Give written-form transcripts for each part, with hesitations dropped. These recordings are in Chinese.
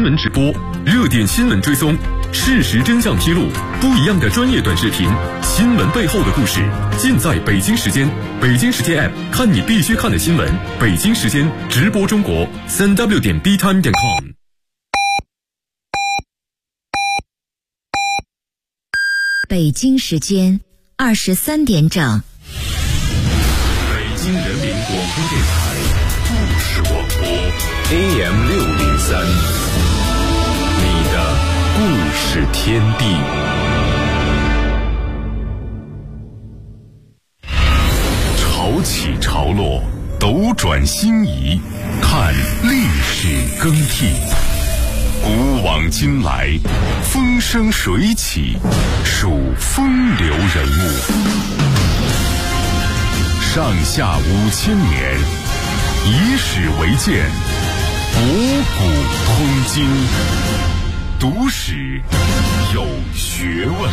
闻直播，热点新闻追踪，事实真相披露，不一样的专业短视频，新闻背后的故事，尽在北京时间。北京时间 App， 看你必须看的新闻。北京时间直播中国，3w.btime.com。 北京时间23点整。 北京人民广播电台故事广播 AM603， 你的故事天地。潮起潮落，斗转星移，看历史更替。古往今来，风生水起，数风流人物。上下5000年，以史为鉴，博古通今，读史有学问。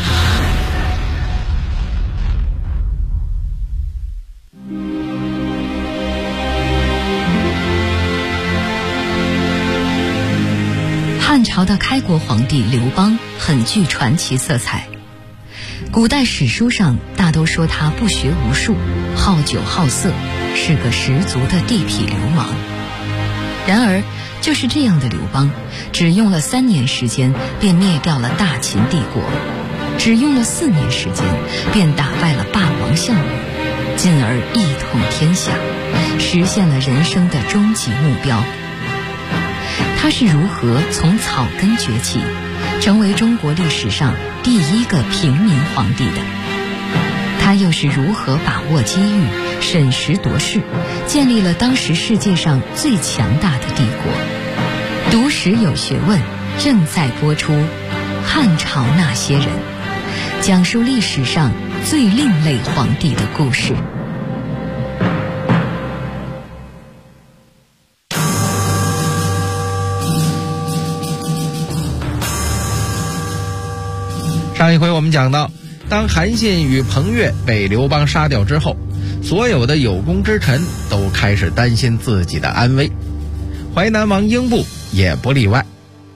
汉朝的开国皇帝刘邦很具传奇色彩，古代史书上大都说他不学无术，好酒好色，是个十足的地痞流氓。然而就是这样的刘邦，只用了3年时间便灭掉了大秦帝国，只用了4年时间便打败了霸王项羽，进而一统天下，实现了人生的终极目标。他是如何从草根崛起，成为中国历史上第一个平民皇帝的？他又是如何把握机遇，审时度势，建立了当时世界上最强大的帝国？读史有学问，正在播出《汉朝那些人》，讲述历史上最另类皇帝的故事。 上一回我们讲到，当韩信与彭越被刘邦杀掉之后，所有的有功之臣都开始担心自己的安危，淮南王英布也不例外。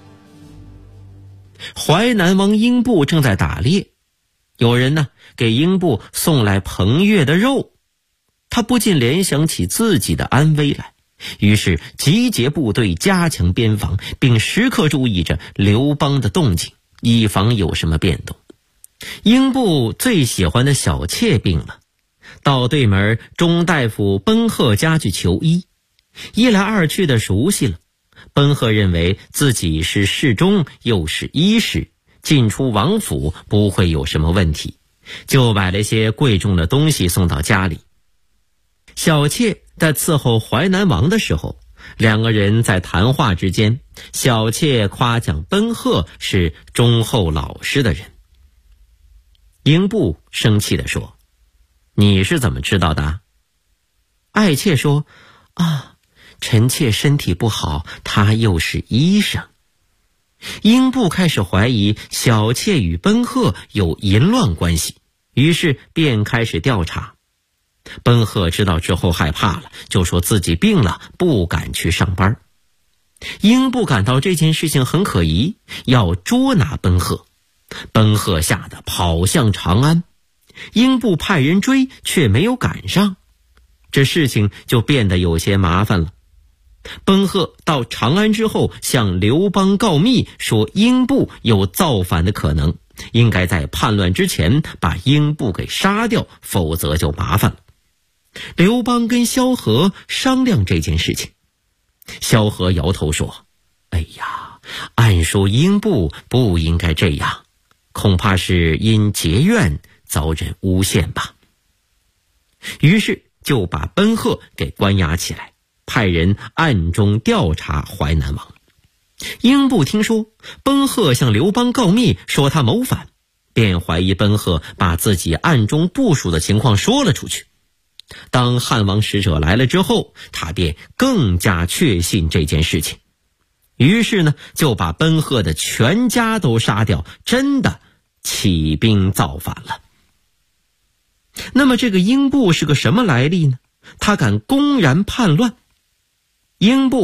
淮南王英布正在打猎，有人呢给英布送来彭越的肉，他不禁联想起自己的安危来，于是集结部队加强边防，并时刻注意着刘邦的动静，以防有什么变动。英布最喜欢的小妾病了，到对门钟大夫奔鹤家去求医，一来二去的熟悉了。奔鹤认为自己是侍中又是医师，进出王府不会有什么问题，就买了些贵重的东西送到家里。小妾在伺候淮南王的时候，两个人在谈话之间，小妾夸奖奔鹤是忠厚老实的人。英布生气地说：“你是怎么知道的？”爱妾说：“臣妾身体不好，他又是医生。”英布开始怀疑小妾与奔鹤有淫乱关系，于是便开始调查。奔鹤知道之后害怕了，就说自己病了，不敢去上班。英布感到这件事情很可疑，要捉拿奔鹤。奔鹤吓得跑向长安，英布派人追，却没有赶上，这事情就变得有些麻烦了。奔鹤到长安之后，向刘邦告密，说英布有造反的可能，应该在叛乱之前把英布给杀掉，否则就麻烦了。刘邦跟萧何商量这件事情，萧何摇头说：“哎呀，按说英布不应该这样，恐怕是因结怨遭人诬陷吧。”于是就把奔鹤给关押起来，派人暗中调查淮南王。英布听说奔鹤向刘邦告密，说他谋反，便怀疑奔鹤把自己暗中部署的情况说了出去。当汉王使者来了之后，他便更加确信这件事情，于是呢就把奔鹤的全家都杀掉，真的起兵造反了。那么这个英布是个什么来历呢？他敢公然叛乱。英布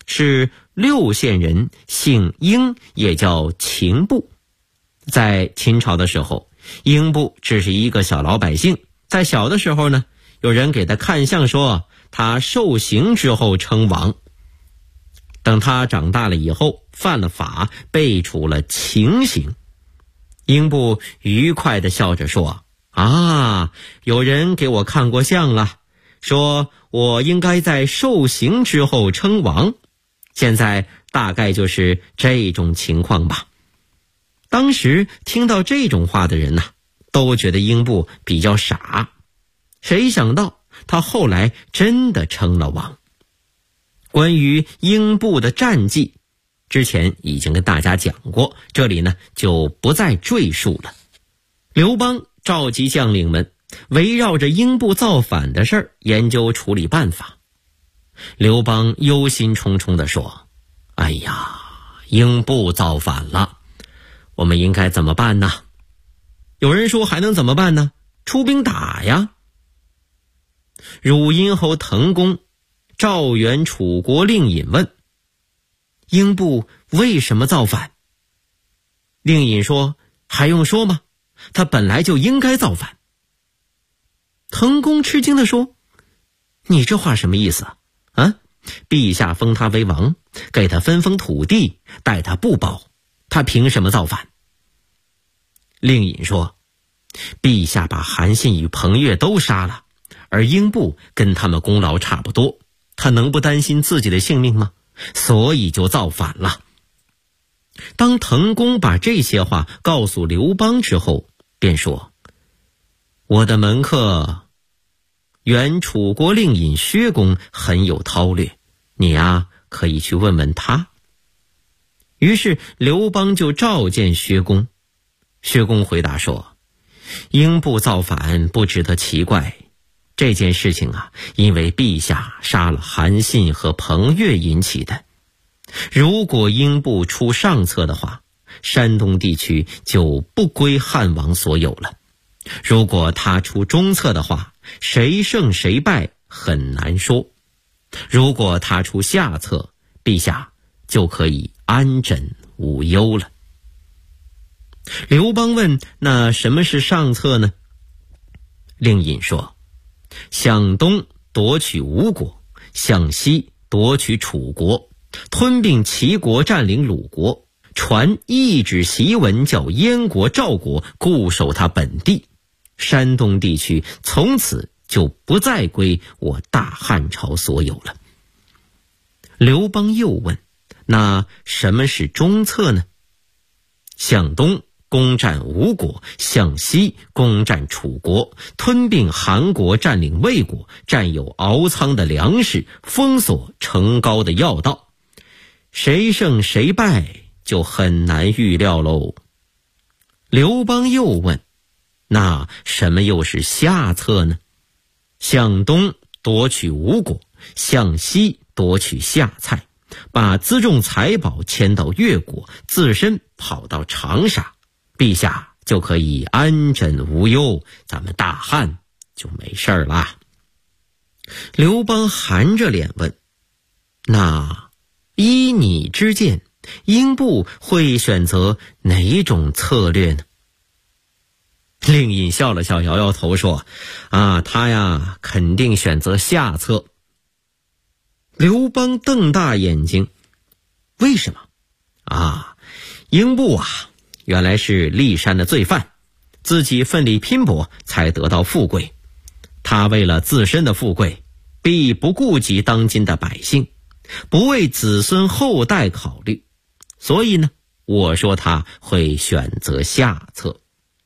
是六县人，姓英，也叫秦布。在秦朝的时候，英布只是一个小老百姓，在小的时候呢，有人给他看相说他受刑之后称王。等他长大了以后，犯了法，被处了情刑。英布愉快地笑着说，有人给我看过相了，说我应该在受刑之后称王，现在大概就是这种情况吧。当时听到这种话的人都觉得英布比较傻，谁想到他后来真的称了王。关于英布的战绩，之前已经跟大家讲过，这里呢就不再赘述了。刘邦召集将领们，围绕着英布造反的事儿研究处理办法。刘邦忧心忡忡地说，哎呀，英布造反了，我们应该怎么办呢？有人说还能怎么办呢？出兵打呀。汝阴侯滕公召援楚国令尹问，英布为什么造反？令尹说，还用说吗？他本来就应该造反。滕公吃惊地说，你这话什么意思啊？陛下封他为王，给他分封土地，待他不薄，他凭什么造反？令尹说，陛下把韩信与彭越都杀了，而英布跟他们功劳差不多，他能不担心自己的性命吗？所以就造反了。当滕公把这些话告诉刘邦之后，便说，我的门客原楚国令尹薛公很有韬略，你可以去问问他。于是刘邦就召见薛公。薛公回答说，英布造反不值得奇怪，这件事情因为陛下杀了韩信和彭越引起的。如果英布出上策的话，山东地区就不归汉王所有了。如果他出中策的话，谁胜谁败很难说。如果他出下策，陛下就可以安枕无忧了。刘邦问，那什么是上策呢？令尹说，向东夺取吴国，向西夺取楚国，吞并齐国，占领鲁国，传一纸檄文，叫燕国、赵国固守他本地，山东地区从此就不再归我大汉朝所有了。刘邦又问，那什么是中策呢？向东攻占吴国，向西攻占楚国，吞并韩国，占领魏国，占有敖仓的粮食，封锁成皋的要道。谁胜谁败就很难预料喽。刘邦又问，那什么又是下策呢？向东夺取吴国，向西夺取夏蔡，把辎重财宝迁到越国，自身跑到长沙，陛下就可以安枕无忧，咱们大汉就没事儿啦。刘邦含着脸问，那依你之见，英布会选择哪种策略呢？令尹笑了笑，摇摇头说，他肯定选择下策。刘邦瞪大眼睛，为什么？英布原来是骊山的罪犯，自己奋力拼搏才得到富贵，他为了自身的富贵，必不顾及当今的百姓，不为子孙后代考虑，所以呢，我说他会选择下策。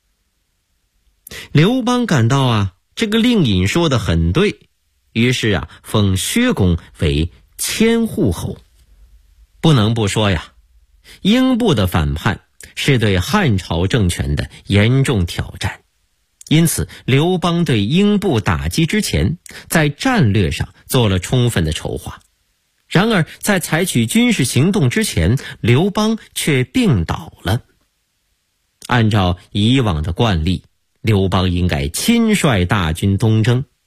刘邦感到这个令尹说的很对，于是封薛公为千户侯。不能不说英布的反叛是对汉朝政权的严重挑战，因此刘邦对英布打击之前，在战略上做了充分的筹划。然而在采取军事行动之前，刘邦却病倒了。按照以往的惯例，刘邦应该亲率大军东征，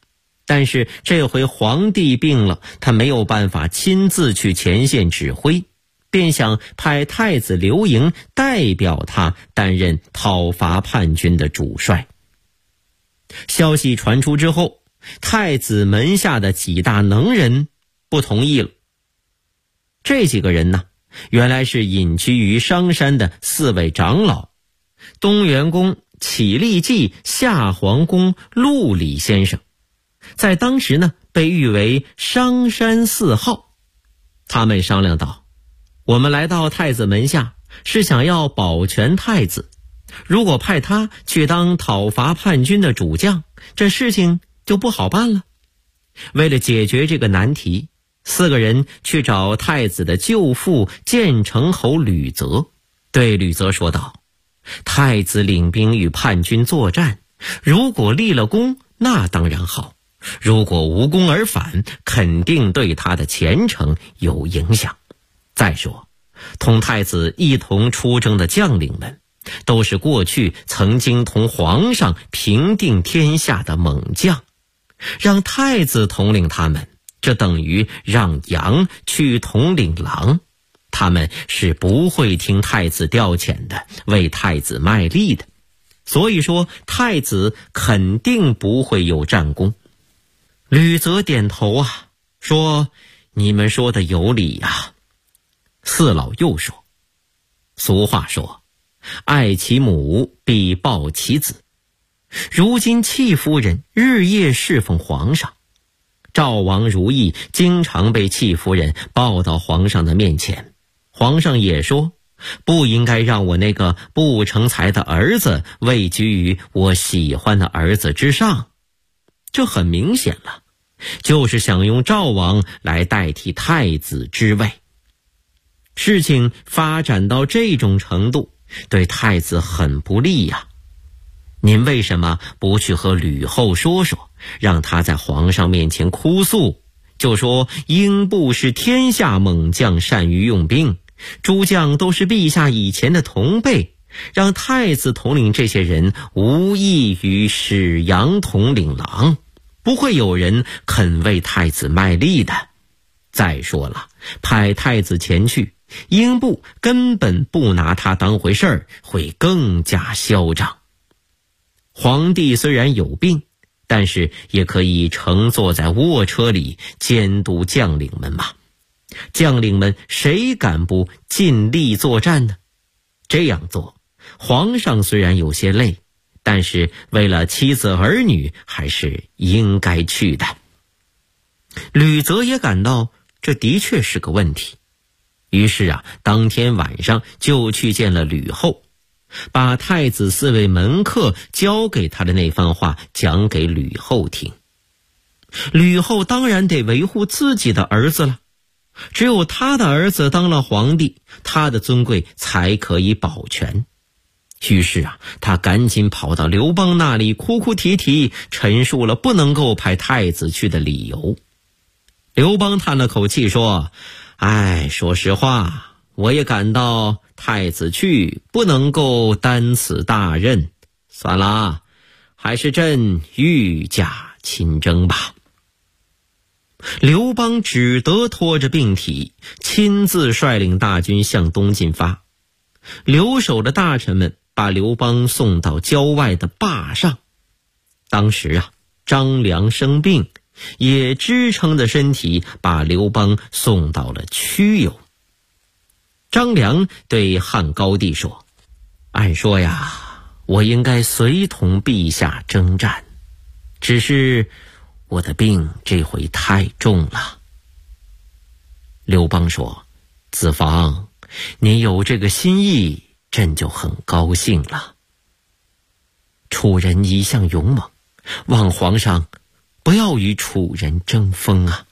但是这回皇帝病了，他没有办法亲自去前线指挥，便想派太子刘盈代表他担任讨伐叛军的主帅。消息传出之后，太子门下的几大能人不同意了。这几个人呢，原来是隐居于商山的4位长老：东园公启历纪、夏皇公陆李先生，在当时呢被誉为商山4号。他们商量道，我们来到太子门下是想要保全太子，如果派他去当讨伐叛军的主将，这事情就不好办了。为了解决这个难题，4个人去找太子的舅父建成侯吕泽，对吕泽说道，太子领兵与叛军作战，如果立了功那当然好，如果无功而返，肯定对他的前程有影响。再说同太子一同出征的将领们都是过去曾经同皇上平定天下的猛将，让太子统领他们，这等于让羊去统领狼，他们是不会听太子调遣的，为太子卖力的。所以说太子肯定不会有战功。吕泽点头啊，说你们说的有理啊。4老又说，俗话说爱其母必报其子，如今戚夫人日夜侍奉皇上，赵王如意经常被戚夫人抱到皇上的面前，皇上也说不应该让我那个不成才的儿子位居于我喜欢的儿子之上。这很明显了，就是想用赵王来代替太子之位。事情发展到这种程度，对太子很不利呀。您为什么不去和吕后说说，让他在皇上面前哭诉，就说英布是天下猛将，善于用兵，诸将都是陛下以前的同辈，让太子统领这些人无异于使羊统领狼，不会有人肯为太子卖力的。再说了，派太子前去，英布根本不拿他当回事儿，会更加嚣张。皇帝虽然有病，但是也可以乘坐在卧车里监督将领们嘛。将领们谁敢不尽力作战呢？这样做，皇上虽然有些累，但是为了妻子儿女还是应该去的。吕泽也感到这的确是个问题，于是当天晚上就去见了吕后，把太子4位门客交给他的那番话讲给吕后听。吕后当然得维护自己的儿子了，只有他的儿子当了皇帝，他的尊贵才可以保全。于是他赶紧跑到刘邦那里哭哭啼啼，陈述了不能够派太子去的理由。刘邦叹了口气说，说实话，我也感到太子去不能够担此大任，算了，还是朕御驾亲征吧。刘邦只得拖着病体，亲自率领大军向东进发。留守的大臣们把刘邦送到郊外的坝上。当时张良生病，也支撑着身体把刘邦送到了曲游。张良对汉高帝说，按说我应该随同陛下征战，只是我的病这回太重了。刘邦说，子房，你有这个心意，朕就很高兴了。楚人一向勇猛，望皇上不要与楚人争锋啊。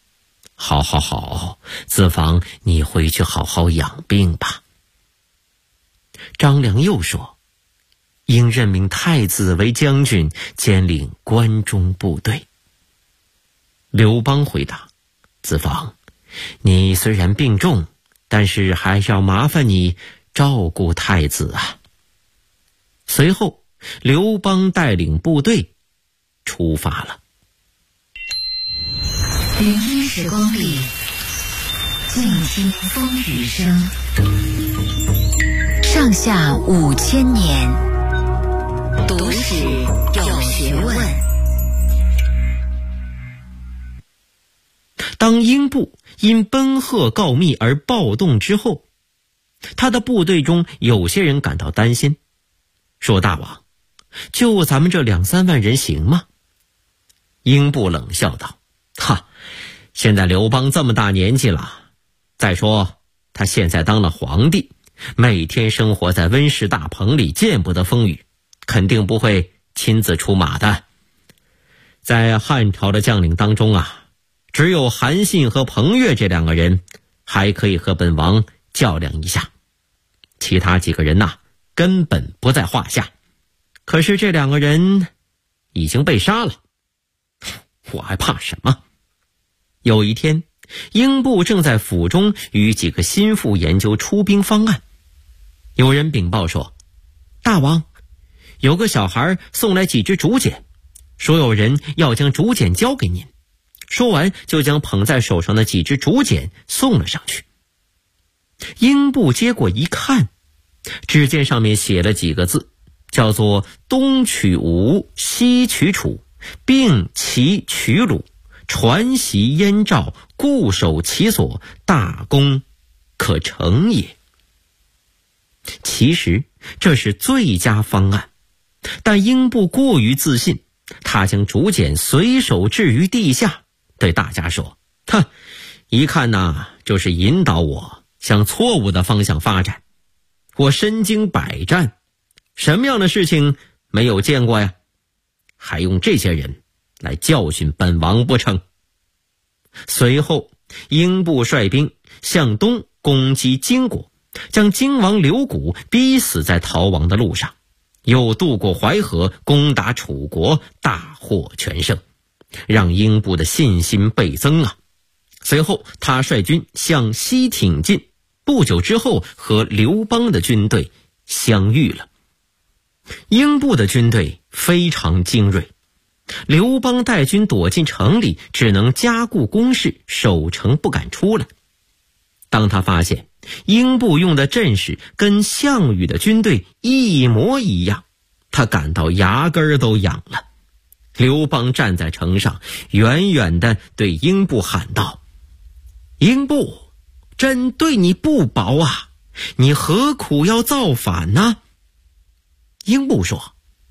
好，子房，你回去好好养病吧。张良又说，应任命太子为将军，兼领关中部队。刘邦回答，子房，你虽然病重，但是还是要麻烦你照顾太子啊。随后刘邦带领部队出发了。 云烟时光里，静听风雨声。上下5000年，读史有学问。 当英布因奔贺告密而暴动之后，他的部队中有些人感到担心，说：“大王，就咱们这2-3万人行吗？”英布冷笑道：“现在刘邦这么大年纪了，再说他现在当了皇帝，每天生活在温室大棚里，见不得风雨，肯定不会亲自出马的。在汉朝的将领当中啊，只有韩信和彭越这2个人还可以和本王较量一下，其他几个人呐，根本不在话下。可是这2个人已经被杀了，我还怕什么？”有一天，英布正在府中与几个心腹研究出兵方案。有人禀报说：“大王，有个小孩送来几只竹简，说有人要将竹简交给您。”说完就将捧在手上的几只竹简送了上去。英布接过一看，只见上面写了几个字，叫做东取吴，西取楚，并齐取鲁，传檄燕赵，固守其所，大功可成也。其实这是最佳方案，但英布过于自信，他将竹简随手置于地下，对大家说：“一看呐，就是引导我向错误的方向发展。我身经百战，什么样的事情没有见过呀？还用这些人来教训本王不成？”随后，英布率兵向东攻击荆国，将荆王刘贾逼死在逃亡的路上，又渡过淮河攻打楚国，大获全胜，让英布的信心倍增啊！随后他率军向西挺进，不久之后和刘邦的军队相遇了。英布的军队非常精锐，刘邦带军躲进城里，只能加固工事，守城不敢出来。当他发现英布用的阵势跟项羽的军队一模一样，他感到牙根都痒了。刘邦站在城上，远远地对英布喊道：“英布，朕对你不薄啊，你何苦要造反呢？”英布说：“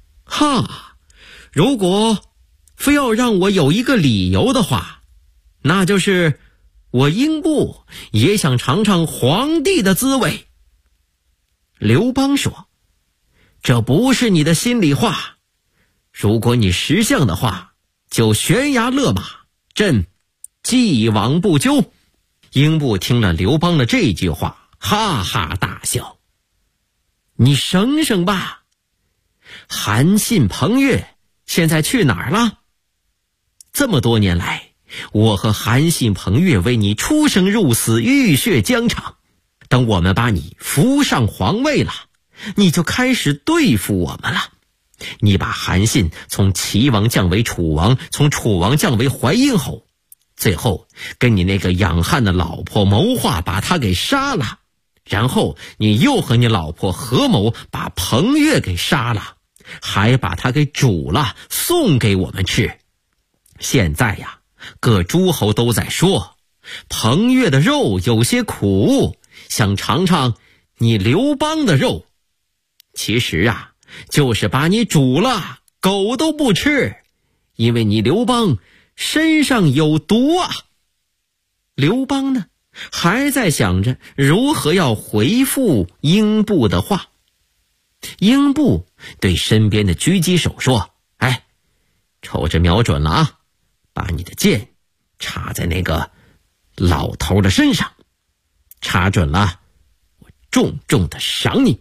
如果非要让我有一个理由的话，那就是我英布也想尝尝皇帝的滋味。”刘邦说：“这不是你的心里话，如果你识相的话，就悬崖勒马，朕既往不咎。”英布听了刘邦的这句话，哈哈大笑：“你省省吧，韩信、彭越现在去哪儿了？这么多年来，我和韩信、彭越为你出生入死，浴血疆场。等我们把你扶上皇位了，你就开始对付我们了。你把韩信从齐王降为楚王，从楚王降为淮阴侯，最后跟你那个养汉的老婆谋划，把他给杀了。然后你又和你老婆合谋，把彭越给杀了，还把他给煮了，送给我们吃。现在呀，各诸侯都在说，彭越的肉有些苦，想尝尝你刘邦的肉。其实啊，就是把你煮了，狗都不吃，因为你刘邦身上有毒啊。”刘邦呢，还在想着如何要回复英布的话。英布对身边的狙击手说：“瞅着瞄准了啊，把你的箭插在那个老头的身上，插准了，我重重的赏你。”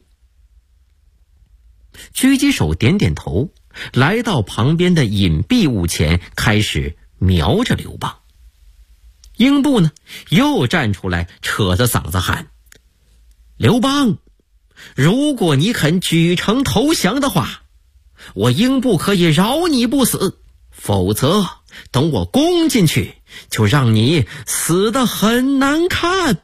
狙击手点点头，来到旁边的隐蔽物前，开始瞄着刘邦。英布呢，又站出来，扯着嗓子喊：“刘邦，如果你肯举城投降的话，我英布可以饶你不死，否则等我攻进去， 就让你死得很难看。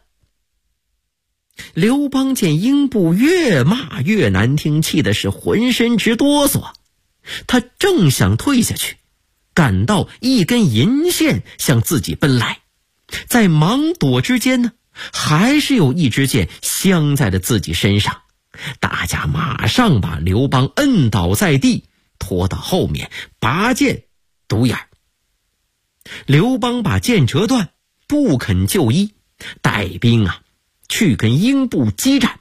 刘邦见英布越骂越难听，气的是浑身直哆嗦。他正想退下去，感到一根银线向自己奔来，在忙躲之间呢，还是有一支箭镶在了自己身上。大家马上把刘邦摁倒在地，拖到后面，拔剑独眼。刘邦把剑折断，不肯就医，带兵去跟英布激战。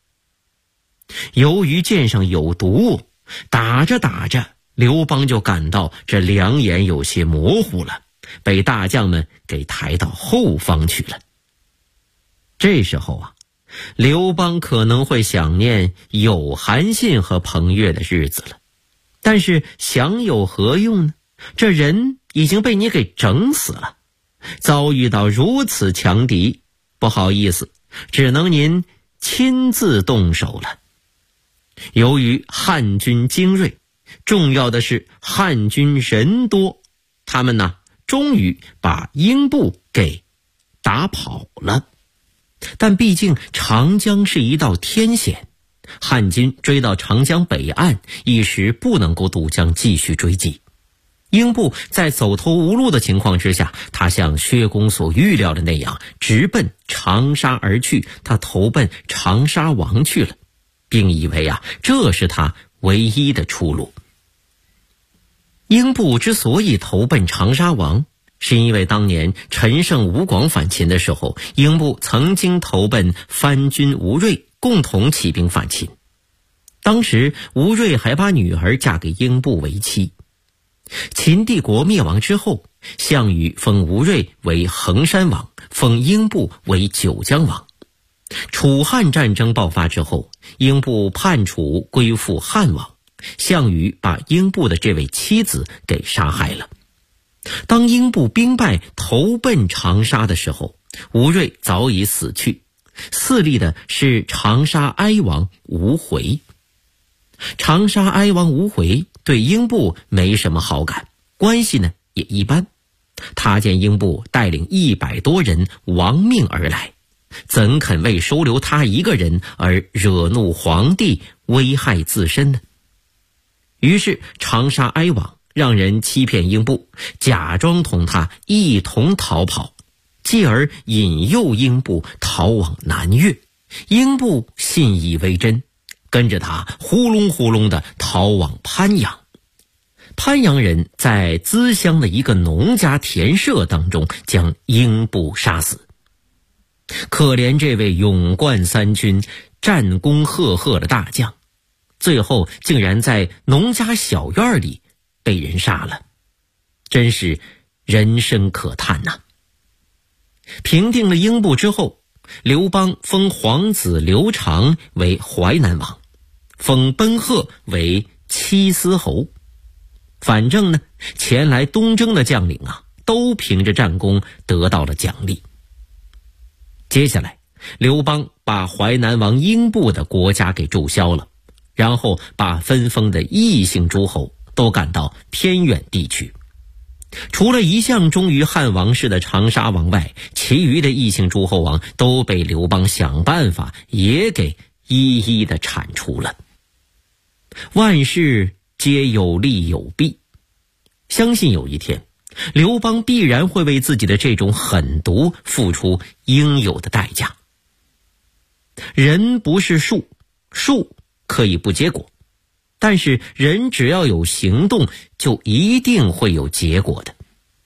由于剑上有毒，打着打着，刘邦就感到这两眼有些模糊了，被大将们给抬到后方去了。这时候刘邦可能会想念有韩信和彭越的日子了，但是想有何用呢？这人已经被你给整死了，遭遇到如此强敌，不好意思，只能您亲自动手了。由于汉军精锐，重要的是汉军人多，他们终于把英布给打跑了。但毕竟长江是一道天险，汉军追到长江北岸，一时不能够渡江继续追击。英布在走投无路的情况之下，他像薛公所预料的那样，直奔长沙而去，他投奔长沙王去了，并以为这是他唯一的出路。英布之所以投奔长沙王，是因为当年陈胜吴广反秦的时候，英布曾经投奔藩军吴瑞，共同起兵反秦。当时吴瑞还把女儿嫁给英布为妻。秦帝国灭亡之后，项羽封吴瑞为衡山王，封英布为九江王。楚汉战争爆发之后，英布叛楚归附汉王，项羽把英布的这位妻子给杀害了。当英布兵败投奔长沙的时候，吴瑞早已死去，嗣立的是长沙哀王吴回。长沙哀王吴回对英布没什么好感，关系呢也一般。他见英布带领100多人亡命而来，怎肯为收留他一个人而惹怒皇帝，危害自身呢？于是长沙哀王让人欺骗英布，假装同他一同逃跑，继而引诱英布逃往南越。英布信以为真，跟着他呼隆呼隆地逃往潘阳。潘阳人在资乡的一个农家田舍当中将英布杀死。可怜这位勇冠三军、战功赫赫的大将，最后竟然在农家小院里被人杀了，真是人生可叹呐。平定了英布之后，刘邦封皇子刘长为淮南王，封奔贺为七司侯。反正呢，前来东征的将领都凭着战功得到了奖励。接下来，刘邦把淮南王英布的国家给注销了，然后把分封的异姓诸侯都赶到偏远地区。除了一向忠于汉王室的长沙王外，其余的异姓诸侯王都被刘邦想办法也给一一的铲除了。万事皆有利有弊，相信有一天刘邦必然会为自己的这种狠毒付出应有的代价。人不是树，树可以不结果，但是人只要有行动，就一定会有结果的。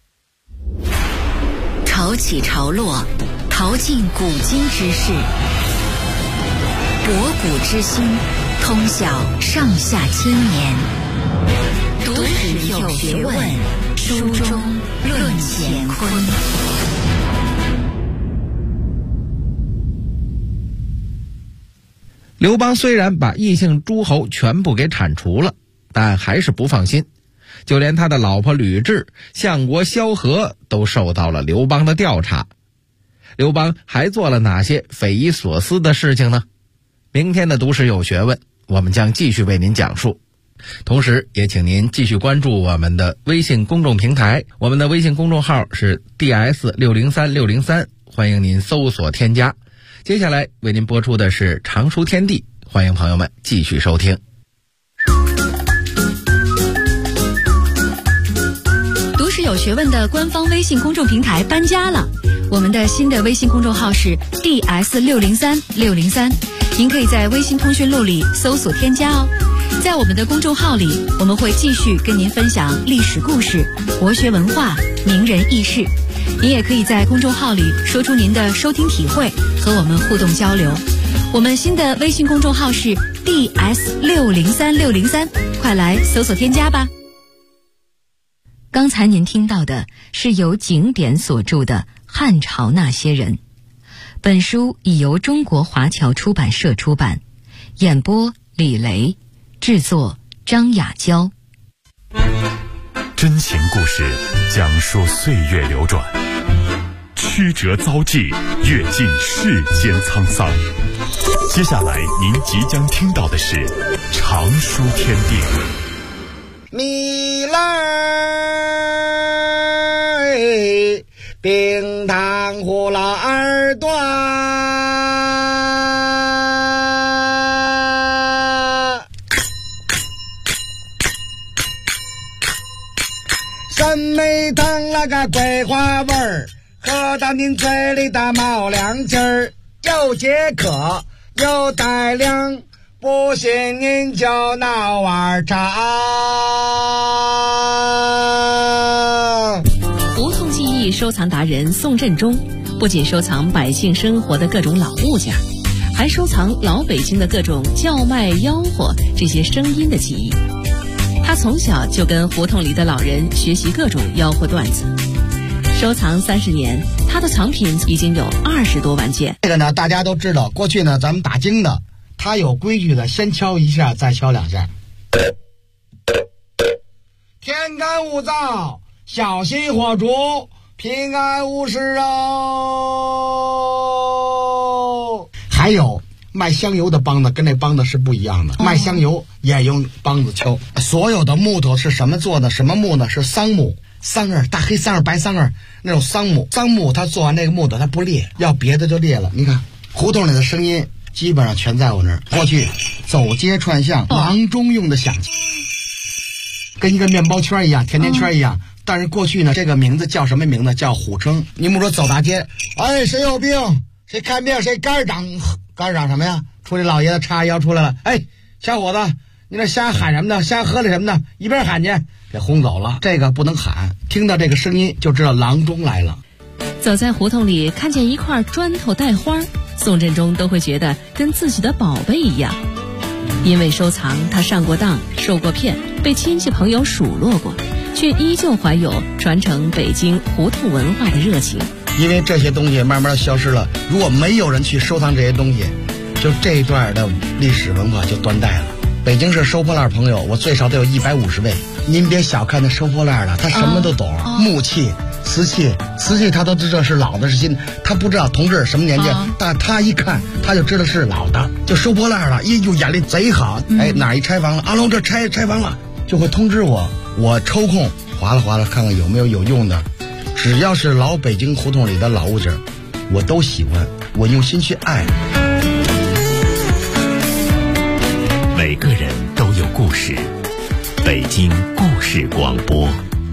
潮起潮落，淘尽古今之事，博古之今，通晓上下千年。读史有学问，书中论乾坤。 刘邦虽然把异姓诸侯全部给铲除了，但还是不放心，就连他的老婆吕雉、相国萧何都受到了刘邦的调查。刘邦还做了哪些匪夷所思的事情呢？明天的读史有学问，我们将继续为您讲述。 同时也请您继续关注我们的微信公众平台，我们的微信公众号是 DS603603，欢迎您搜索添加。接下来为您播出的是常书天地，欢迎朋友们继续收听。 读史有学问的官方微信公众平台搬家了，我们的新的微信公众号是 DS603603，您可以在微信通讯录里搜索添加哦。在我们的公众号里，我们会继续跟您分享历史故事、国学文化、名人轶事。您也可以在公众号里说出您的收听体会，和我们互动交流。我们新的微信公众号是 DS603603，快来搜索添加吧。刚才您听到的是由景典所著的《汉朝那些人》，本书已由中国华侨出版社出版，演播李雷，制作张雅娇。 真情故事讲述岁月流转，曲折遭际，阅尽世间沧桑。接下来您即将听到的是常书天地。 米来冰糖葫芦二段，参梅糖那个桂花味儿，喝到您嘴里的冒凉气儿，又解渴又带凉，不信您就闹碗茶。 胡同记忆收藏达人宋振中不仅收藏百姓生活的各种老物件，还收藏老北京的各种叫卖吆喝这些声音的记忆。他从小就跟胡同里的老人学习各种吆喝段子，收藏30年，他的藏品已经有20多万件。 这个呢，大家都知道，过去呢，咱们打更的，他有规矩的，先敲一下，再敲2下。天干物燥，小心火烛，平安无事哦。还有卖香油的梆子跟那梆子是不一样的，卖香油也用梆子敲。所有的木头是什么做的？什么木呢？是桑木，桑叶，大黑桑叶、白桑叶那种桑木。桑木它做完那个木头它不裂，要别的就裂了。你看胡同里的声音基本上全在我那儿。过去走街串巷，郎中用的响器，跟一个面包圈一样，甜甜圈一样。但是过去呢，这个名字叫什么名字？叫虎称。你们说走大街，哎，谁有病？谁看病？谁肝长？肝长什么呀？出来老爷子叉腰出来了，哎，小伙子，你这瞎喊什么呢？瞎喝了什么呢？一边喊去，给轰走了。这个不能喊，听到这个声音就知道郎中来了。 走在胡同里，看见一块砖头带花，宋振中都会觉得跟自己的宝贝一样。因为收藏，他上过当，受过骗，被亲戚朋友数落过，却依旧怀有传承北京胡同文化的热情。 因为这些东西慢慢消失了，如果没有人去收藏这些东西，就这一段的历史文化就断代了。北京市收破烂朋友，我最少得有150位。您别小看那收破烂的，他什么都懂，木器、瓷器他都知道是老的是新的，他不知道同志什么年纪，但他一看他就知道是老的，就收破烂了，就眼力贼好。哎，哪一拆房了？阿龙这拆房了，就会通知我，我抽空划拉看看有没有用的。只要是老北京胡同里的老物件，我都喜欢，我用心去爱。 每个人都有故事，北京故事广播。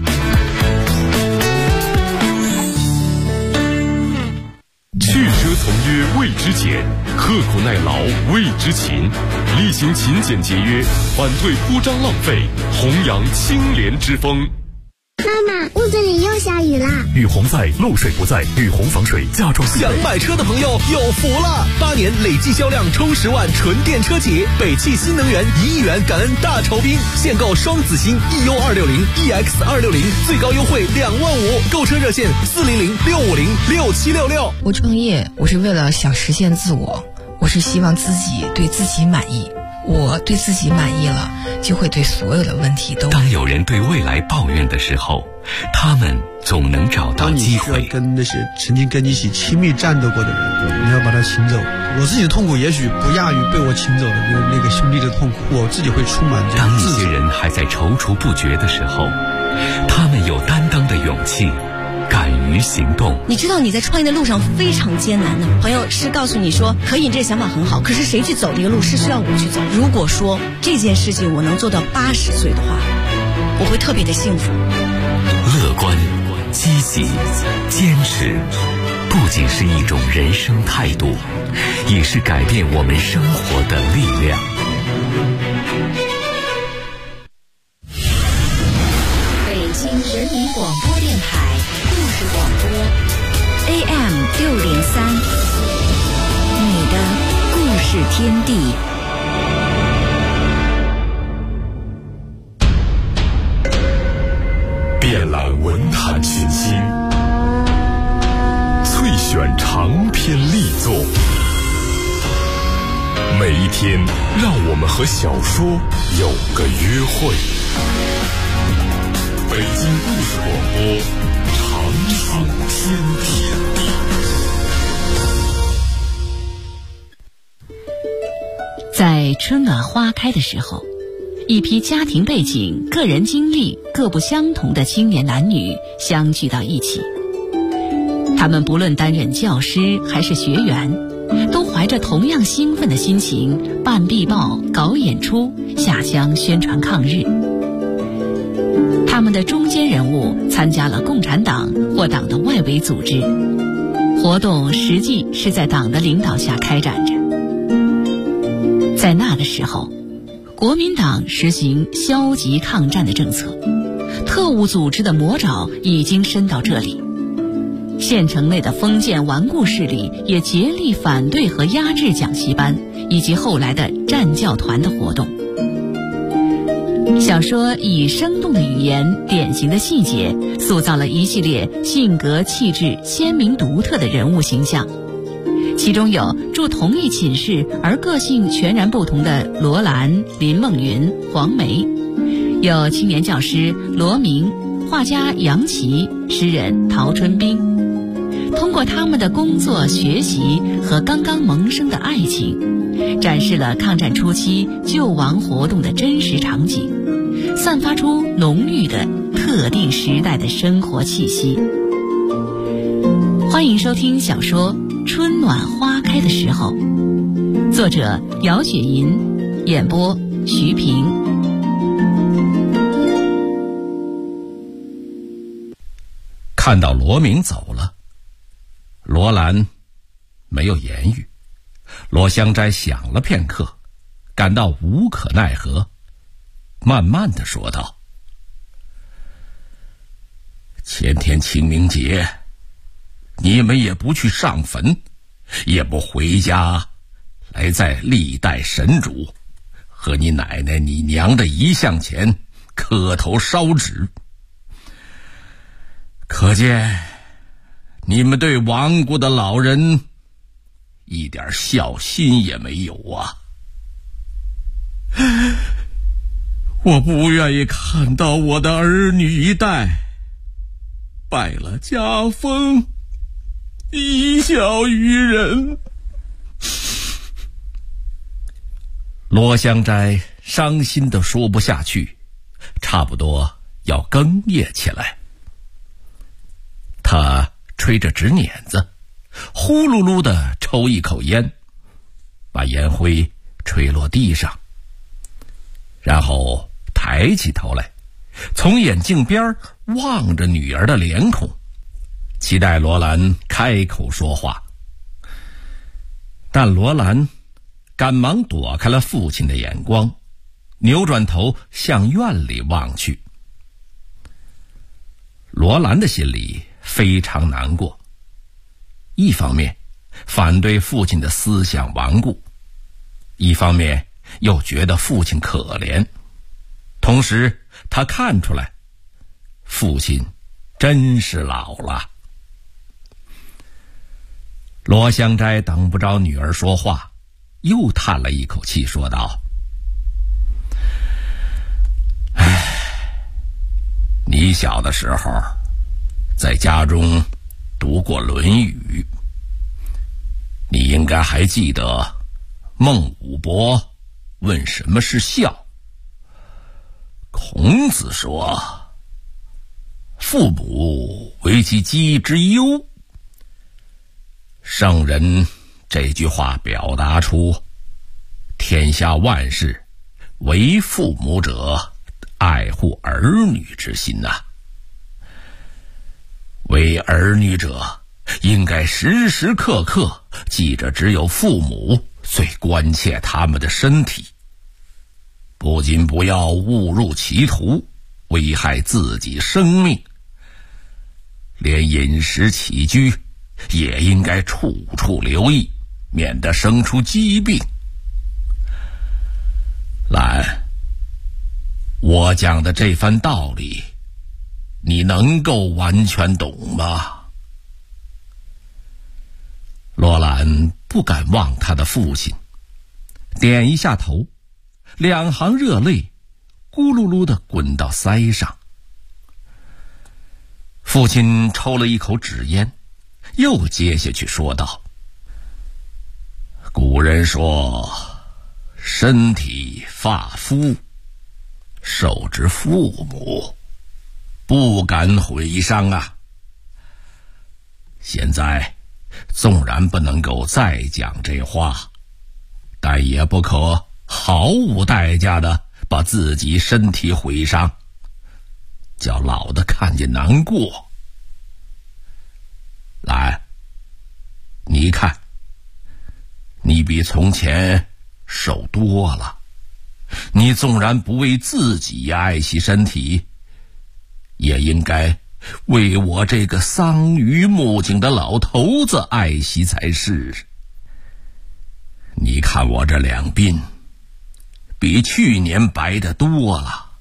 去车从约谓之俭，刻苦耐劳谓之勤，力行勤俭节约，反对铺张浪费，弘扬清廉之风。 妈妈，屋子里又下雨啦！ 雨洪在，漏水不在，雨洪防水加装必备。 想买车的朋友有福了！8年累计销量冲10万纯电车企，北汽新能源1亿元感恩大酬宾，现购双子星 EU260、EX260，最高优惠2万5，购车热线400-650-6766。 我创业，我是为了想实现自我，我是希望自己对自己满意。 我对自己满意了，就会对所有的问题都。 当有人对未来抱怨的时候，他们总能找到机会。 当你需要跟那些曾经跟你一起亲密战斗过的人，你要把他请走。我自己的痛苦也许不亚于被我请走的那个兄弟的痛苦，我自己会充满这当一种自责。 些人还在踌躇不决的时候，他们有担当的勇气，敢于行动。 你知道你在创业的路上非常艰难的，朋友是告诉你说可以，你这个想法很好，可是谁去走这个路是需要我去走。如果说这件事情我能做到80岁的话，我会特别的幸福。 乐观、积极、坚持，不仅是一种人生态度，也是改变我们生活的力量。 北京人民广播电台故事广播 AM603，你的故事天地。 遍览文坛群星，萃选长篇力作，每一天让我们和小说有个约会。北京故事广播，长处天地。 在春暖花开的时候，一批家庭背景、个人经历各不相同的青年男女相聚到一起。他们不论担任教师还是学员，都怀着同样兴奋的心情办壁报、搞演出、下乡宣传抗日。他们的中坚人物参加了共产党或党的外围组织，活动实际是在党的领导下开展着。在那个时候，国民党实行消极抗战的政策，特务组织的魔爪已经伸到这里。县城内的封建顽固势力也竭力反对和压制讲习班以及后来的战教团的活动。小说以生动的语言、典型的细节，塑造了一系列性格气质鲜明独特的人物形象。其中有住同一寝室而个性全然不同的罗兰、林梦云、黄梅，有青年教师罗明、画家杨琦、诗人陶春冰。通过他们的工作、学习和刚刚萌生的爱情，展示了抗战初期救亡活动的真实场景，散发出浓郁的特定时代的生活气息。欢迎收听小说《春暖花开的时候》，作者姚雪银，演播徐平。 看到罗明走了，罗兰没有言语。罗香斋想了片刻，感到无可奈何，慢慢地说道：前天清明节，你们也不去上坟，也不回家来在历代神主和你奶奶你娘的遗像前磕头烧纸，可见你们对亡国的老人一点孝心也没有啊！我不愿意看到我的儿女一代败了家风，贻笑于人。罗香斋伤心地说不下去，差不多要哽咽起来。他吹着纸捻子，呼噜噜地抽一口烟，把烟灰吹落地上，然后抬起头来，从眼镜边望着女儿的脸孔，期待罗兰开口说话。但罗兰赶忙躲开了父亲的眼光，扭转头向院里望去。罗兰的心里非常难过，一方面反对父亲的思想顽固，一方面又觉得父亲可怜，同时他看出来父亲真是老了。罗香斋等不着女儿说话，又叹了一口气说道： 你小的时候在家中读过《论语》，你应该还记得孟武伯问什么是孝。孔子说：“父母为其疾之忧。”圣人这句话表达出天下万事为父母者爱护儿女之心呐。为儿女者应该时时刻刻记着，只有父母最关切他们的身体，不仅不要误入歧途，危害自己生命，连饮食起居也应该处处留意，免得生出疾病。兰，我讲的这番道理，你能够完全懂吗？罗兰不敢望他的父亲，点一下头，两行热泪咕噜噜地滚到腮上。父亲抽了一口纸烟，又接下去说道：“古人说，身体发肤，受之父母，不敢毁伤啊。现在纵然不能够再讲这话，但也不可毫无代价的把自己身体毁伤，叫老的看见难过。来，你看，你比从前瘦多了，你纵然不为自己爱惜身体，也应该为我这个桑榆木茎的老头子爱惜才是。你看我这两鬓比去年白得多了。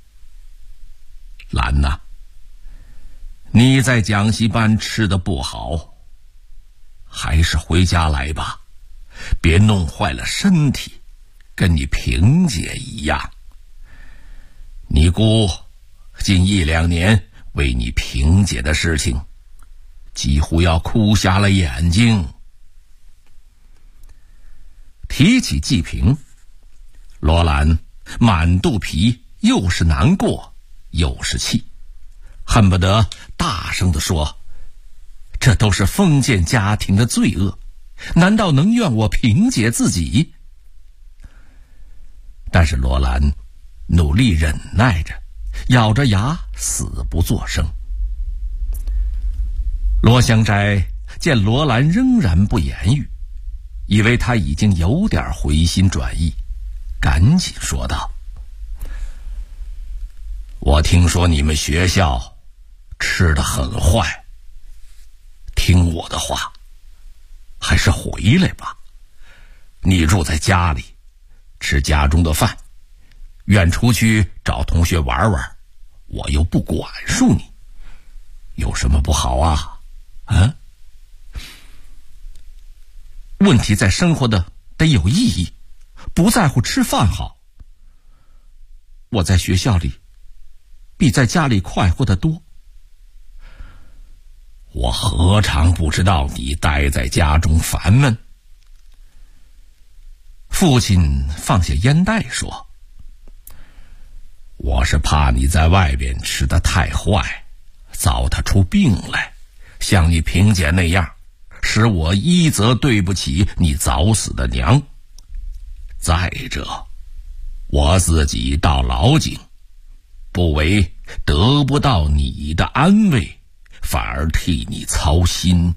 兰呐，你在讲习班吃得不好，还是回家来吧，别弄坏了身体，跟你萍姐一样。你姑近1-2年为你萍姐的事情，几乎要哭瞎了眼睛。提起季平，罗兰满肚皮又是难过又是气，恨不得大声地说：“这都是封建家庭的罪恶，难道能怨我萍姐自己？”但是罗兰努力忍耐着，咬着牙死不作声。罗香斋见罗兰仍然不言语，以为他已经有点回心转意，赶紧说道：“我听说你们学校吃得很坏，听我的话，还是回来吧。你住在家里，吃家中的饭，愿出去找同学玩玩，我又不管束你，有什么不好啊？啊？问题在生活的得有意义，不在乎吃饭好。我在学校里比在家里快活得多。我何尝不知道你待在家中烦闷。”父亲放下烟袋说：“我是怕你在外边吃得太坏，糟蹋出病来，像你萍姐那样，使我一则对不起你早死的娘，再者我自己到老井，不为得不到你的安慰，反而替你操心。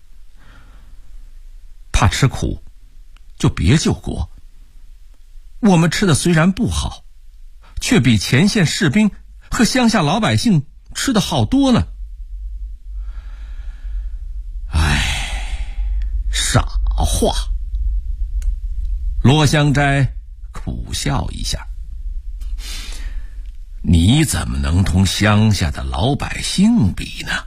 怕吃苦就别救国，我们吃的虽然不好，却比前线士兵和乡下老百姓吃的好多呢。”傻话。罗香斋苦笑一下：“你怎么能同乡下的老百姓比呢？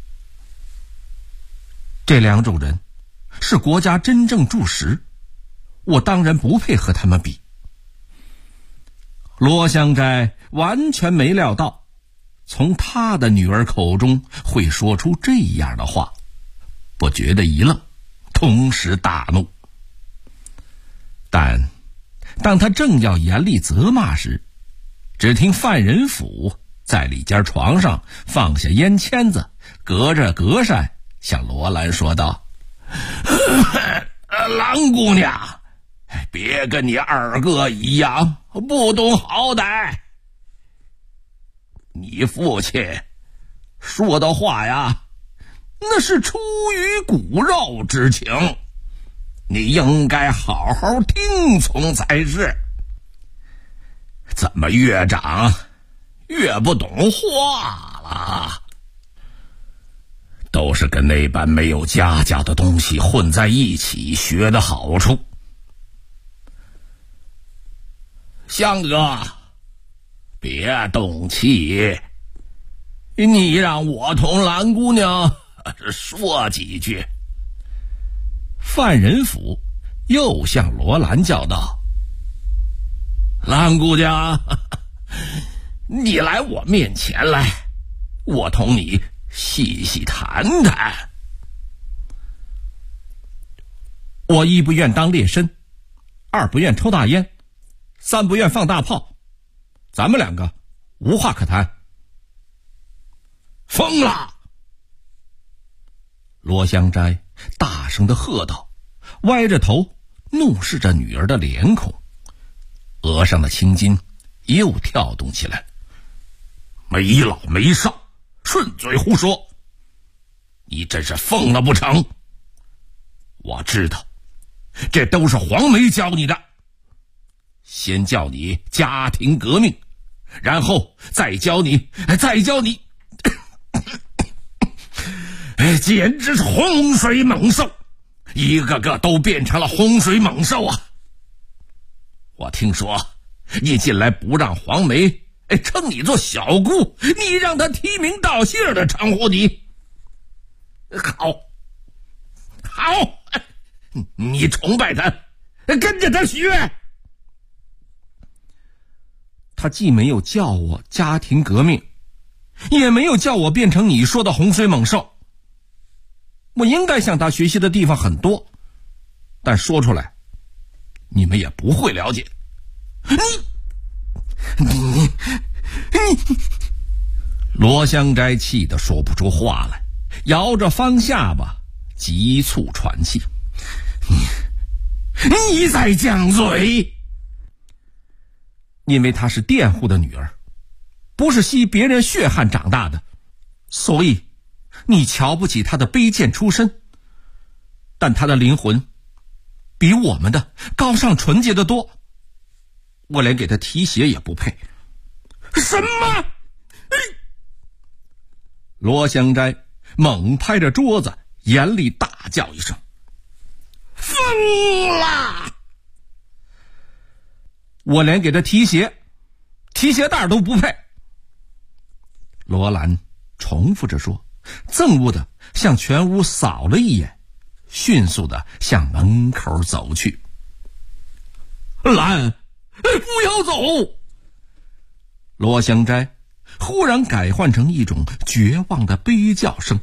这两种人是国家真正柱石，我当然不配和他们比。”罗香斋完全没料到从他的女儿口中会说出这样的话，不觉得一愣，同时大怒。但当他正要严厉责骂时，只听范仁甫在里间床上放下烟签子，隔着隔扇向罗兰说道：兰姑娘，别跟你二哥一样不懂好歹。你父亲说的话呀，那是出于骨肉之情，你应该好好听从才是。怎么越长越不懂话了？都是跟那般没有家教的东西混在一起学的好处。香哥，别动气，你让我同兰姑娘说几句。范仁甫又向罗兰叫道：兰姑娘，你来我面前来，我同你细细谈谈。我一不愿当劣绅，二不愿抽大烟，三不愿放大炮，咱们两个无话可谈。疯了！罗香斋大声地喝道，歪着头怒视着女儿的脸孔，额上的青筋又跳动起来。没老没少，顺嘴胡说，你真是疯了不成？我知道，这都是黄梅教你的，先教你家庭革命，然后再教你简直是洪水猛兽，一个个都变成了洪水猛兽啊！我听说你近来不让黄梅称你做小姑，你让她提名道姓的称呼你。好，你崇拜她，跟着她学。她既没有叫我家庭革命，也没有叫我变成你说的洪水猛兽。我应该向他学习的地方很多，但说出来你们也不会了解。你罗香斋气得说不出话来，摇着方下巴急促喘气。你在犟嘴！因为她是佃户的女儿，不是吸别人血汗长大的，所以你瞧不起他的卑贱出身，但他的灵魂比我们的高尚纯洁得多，我连给他提鞋也不配。什么？罗香斋猛拍着桌子，严厉大叫一声：疯了！我连给他提鞋带都不配。罗兰重复着说，憎恶的向全屋扫了一眼，迅速的向门口走去。兰，不要走！罗香斋忽然改换成一种绝望的悲叫声。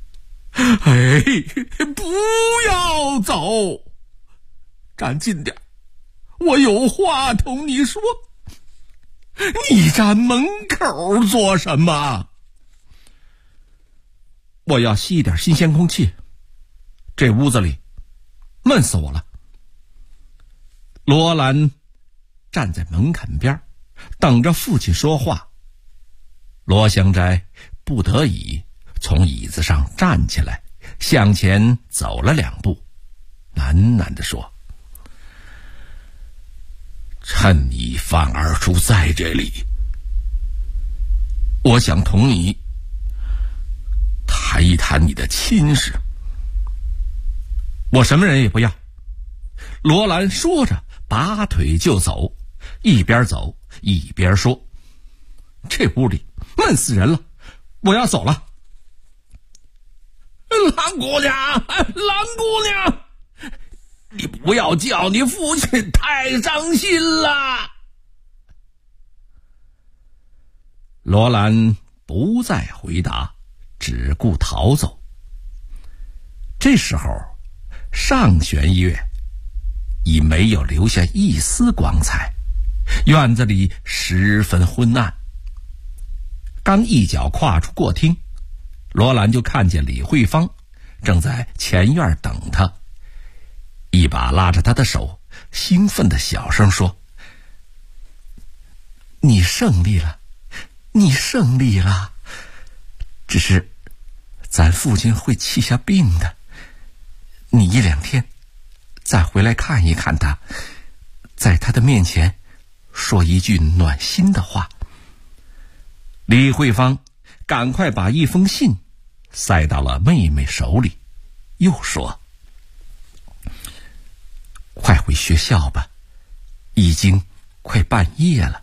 不要走！站近点，我有话同你说。你站门口做什么？我要吸一点新鲜空气，这屋子里闷死我了。罗兰站在门槛边，等着父亲说话。罗香斋不得已从椅子上站起来，向前走了2步，喃喃地说：趁你范二叔在这里，我想同你谈一谈你的亲事。我什么人也不要。罗兰说着拔腿就走，一边走一边说：这屋里闷死人了，我要走了。兰姑娘，你不要叫你父亲太伤心了。罗兰不再回答，只顾逃走。这时候，上弦月已没有留下一丝光彩，院子里十分昏暗。刚一脚跨出过厅，罗兰就看见李慧芳正在前院等他，一把拉着他的手，兴奋地小声说：“你胜利了，你胜利了！只是咱父亲会气下病的，你1-2天再回来看一看他，在他的面前说一句暖心的话。”李慧芳赶快把一封信塞到了妹妹手里，又说：“快回学校吧，已经快半夜了。”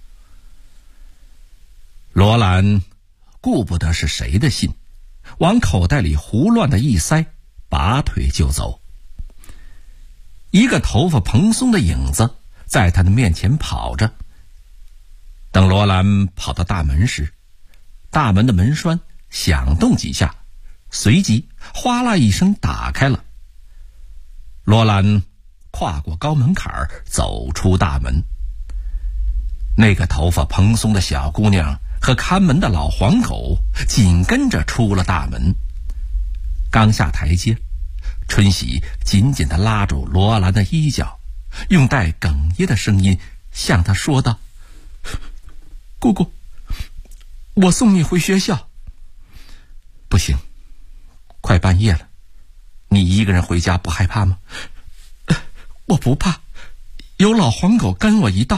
罗兰顾不得是谁的信，往口袋里胡乱的一塞，拔腿就走。一个头发蓬松的影子在他的面前跑着。等罗兰跑到大门时，大门的门栓响动几下，随即哗啦一声打开了。罗兰跨过高门槛走出大门。那个头发蓬松的小姑娘和看门的老黄狗紧跟着出了大门。刚下台阶，春喜紧紧地拉住罗兰的衣角，用带哽咽的声音向他说道：“姑姑，我送你回学校。”“不行，快半夜了，你一个人回家不害怕吗？”“我不怕，有老黄狗跟我一道。”“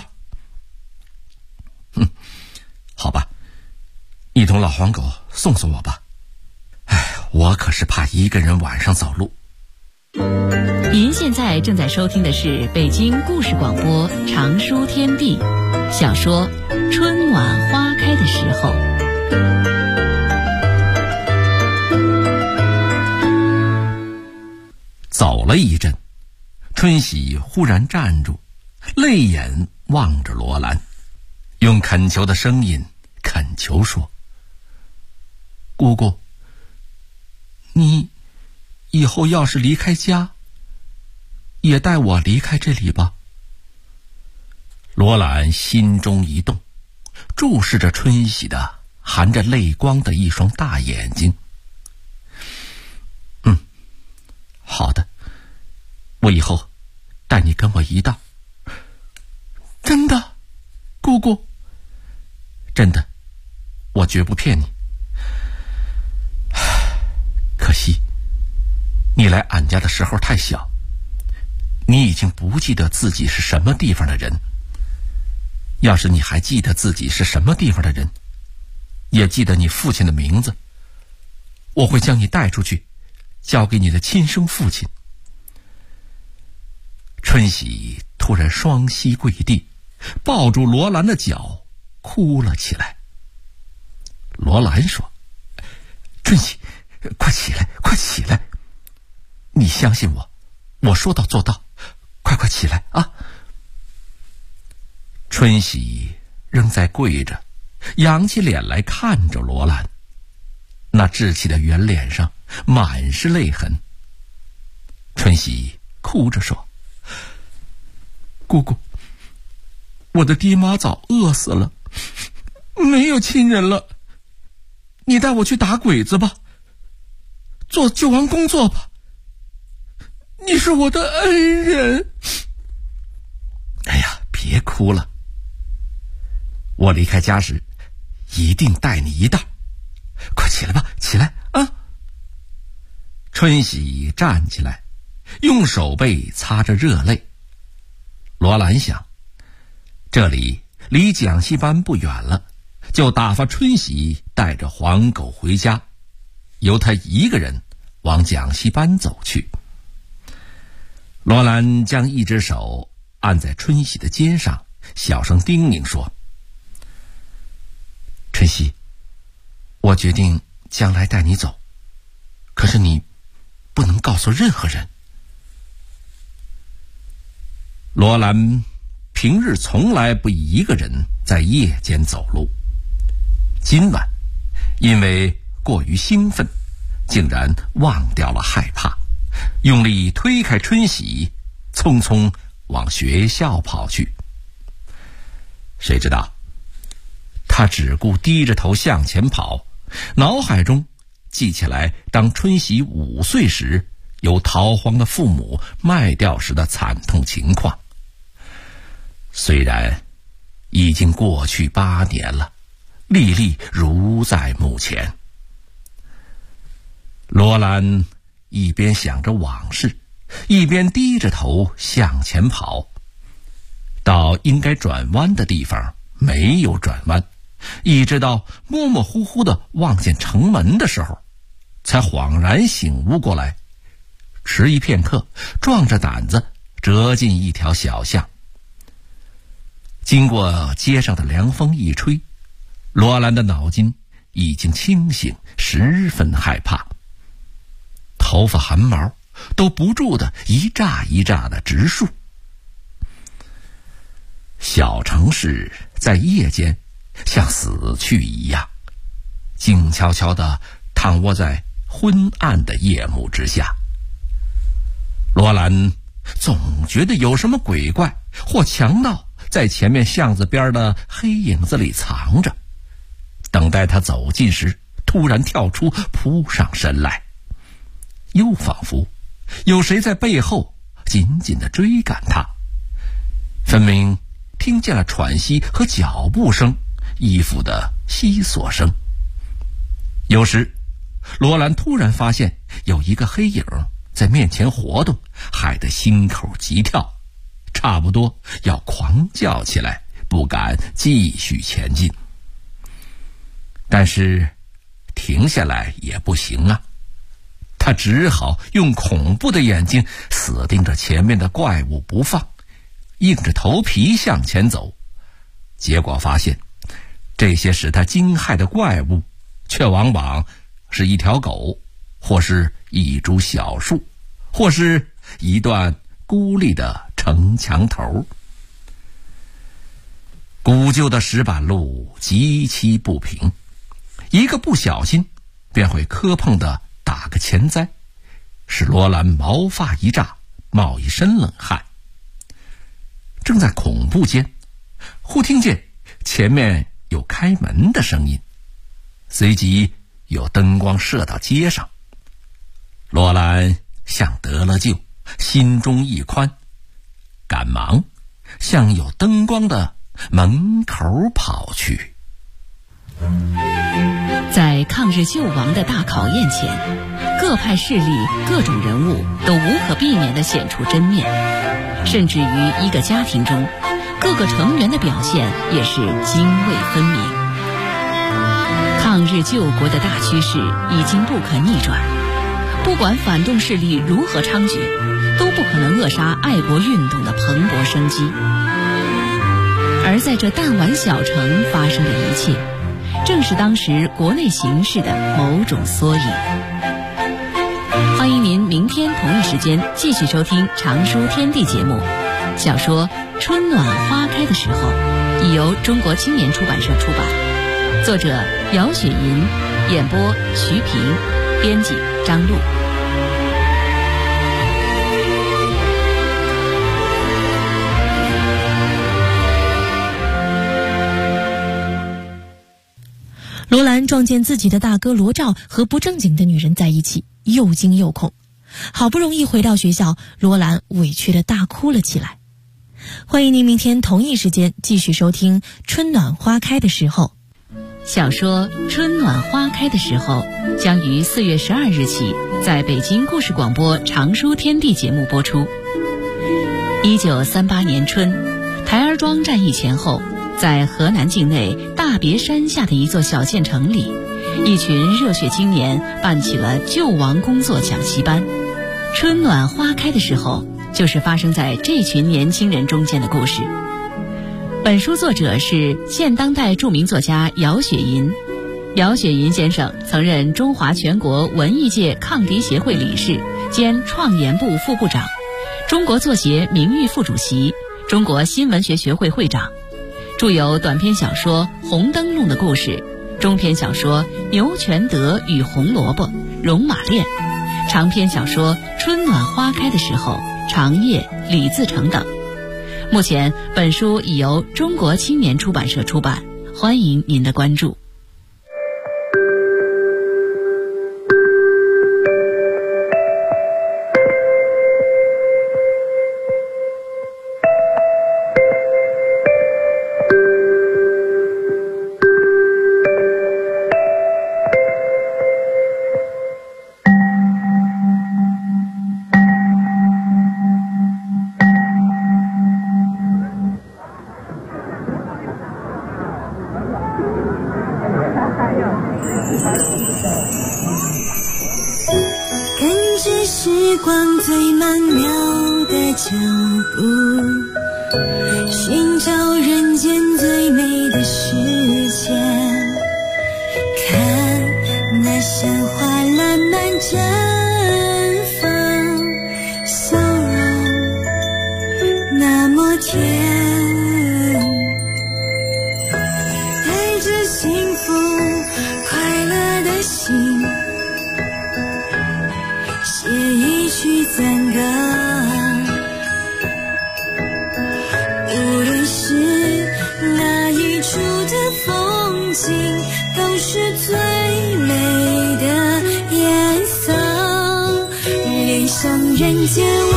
好吧，你同老黄狗送送我吧。我可是怕一个人晚上走路。” 您现在正在收听的是北京故事广播长书天地小说《春暖花开的时候》。 走了一阵，春喜忽然站住，泪眼望着罗兰，用恳求的声音恳求说：“姑姑，你以后要是离开家，也带我离开这里吧。”罗兰心中一动，注视着春喜的含着泪光的一双大眼睛。“好的，我以后带你跟我一道。”“真的，姑姑？”“真的，我绝不骗你。可惜你来俺家的时候太小，你已经不记得自己是什么地方的人。要是你还记得自己是什么地方的人，也记得你父亲的名字，我会将你带出去，交给你的亲生父亲。”春喜突然双膝跪地，抱住罗兰的脚，哭了起来。罗兰说：“春喜，快起来，快起来！你相信我，我说到做到，快起来啊！”春喜仍在跪着，仰起脸来看着罗兰，那稚气的圆脸上满是泪痕。春喜哭着说：“姑姑，我的爹妈早饿死了，没有亲人了，你带我去打鬼子吧，做救亡工作吧，你是我的恩人。”“哎呀，别哭了，我离开家时一定带你一道，快起来吧，起来啊！”春喜站起来，用手背擦着热泪。罗兰想，这里离讲习班不远了，就打发春喜带着黄狗回家，由他一个人往讲习班走去。罗兰将一只手按在春喜的肩上，小声叮咛说：“春喜，我决定将来带你走，可是你不能告诉任何人。”罗兰平日从来不一个人在夜间走路，今晚因为过于兴奋，竟然忘掉了害怕，用力推开春喜，匆匆往学校跑去。谁知道他只顾低着头向前跑，脑海中记起来当春喜5岁时由逃荒的父母卖掉时的惨痛情况。虽然已经过去8年了，历历如在目前。罗兰一边想着往事，一边低着头向前跑，到应该转弯的地方没有转弯，一直到模模糊糊地望见城门的时候，才恍然醒悟过来。迟疑片刻，壮着胆子折进一条小巷。经过街上的凉风一吹，罗兰的脑筋已经清醒，十分害怕，头发汗毛都不住的一炸一炸的直竖。小城市在夜间像死去一样，静悄悄地躺卧在昏暗的夜幕之下。罗兰总觉得有什么鬼怪或强盗在前面巷子边的黑影子里藏着，等待他走近时突然跳出，扑上身来。又仿佛有谁在背后紧紧地追赶他，分明听见了喘息和脚步声，衣服的悉索声。有时罗兰突然发现有一个黑影在面前活动，害得心口急跳，差不多要狂叫起来，不敢继续前进。但是停下来也不行啊，他只好用恐怖的眼睛死盯着前面的怪物不放，硬着头皮向前走。结果发现这些使他惊骇的怪物却往往是一条狗，或是一株小树，或是一段孤立的城墙头。古旧的石板路极其不平，一个不小心便会磕碰的打个前栽，使罗兰毛发一炸，冒一身冷汗。正在恐怖间，忽听见前面有开门的声音，随即有灯光射到街上。罗兰像得了救，心中一宽，赶忙向有灯光的门口跑去。 在抗日救亡的大考验前，各派势力、各种人物都无可避免地显出真面，甚至于一个家庭中，各个成员的表现也是泾渭分明。抗日救国的大趋势已经不可逆转，不管反动势力如何猖獗，都不可能扼杀爱国运动的蓬勃生机。而在这弹丸小城发生的一切，正是当时国内形势的某种缩影。欢迎您明天同一时间继续收听《常书天地》节目。小说《春暖花开的时候》已由中国青年出版社出版，作者姚雪银，演播徐平，编辑张璐。 罗兰撞见自己的大哥罗兆和不正经的女人在一起，又惊又恐。好不容易回到学校，罗兰委屈地大哭了起来。欢迎您明天同一时间继续收听《春暖花开的时候》。 小说《春暖花开的时候》将于4月12日起在北京故事广播《常书天地》节目播出。1938年春，台儿庄战役前后，在河南境内大别山下的一座小县城里，一群热血青年办起了救亡工作讲习班。春暖花开的时候，就是发生在这群年轻人中间的故事。本书作者是现当代著名作家姚雪银。姚雪银先生曾任中华全国文艺界抗敌协会理事兼创研部副部长，中国作协名誉副主席，中国新闻学学会会长，著有短篇小说《红灯笼的故事》、 中篇小说《牛全德与红萝卜》《戎马恋》，长篇小说《春暖花开的时候》《长夜》《李自成》等。目前本书已由中国青年出版社出版，欢迎您的关注。 跟着时光最曼妙的脚步，寻找人间最美的世界，看那山花烂漫绽放，笑容那么甜，带着幸福快乐的心，写一曲赞歌，无论是哪一处的风景，都是最美的颜色，恋上人间